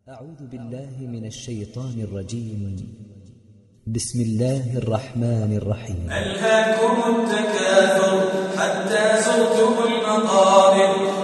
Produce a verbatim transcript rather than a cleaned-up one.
أعوذ بالله من الشيطان الرجيم. بسم الله الرحمن الرحيم. ألهاكم التكاثر حتى زرتم المقابر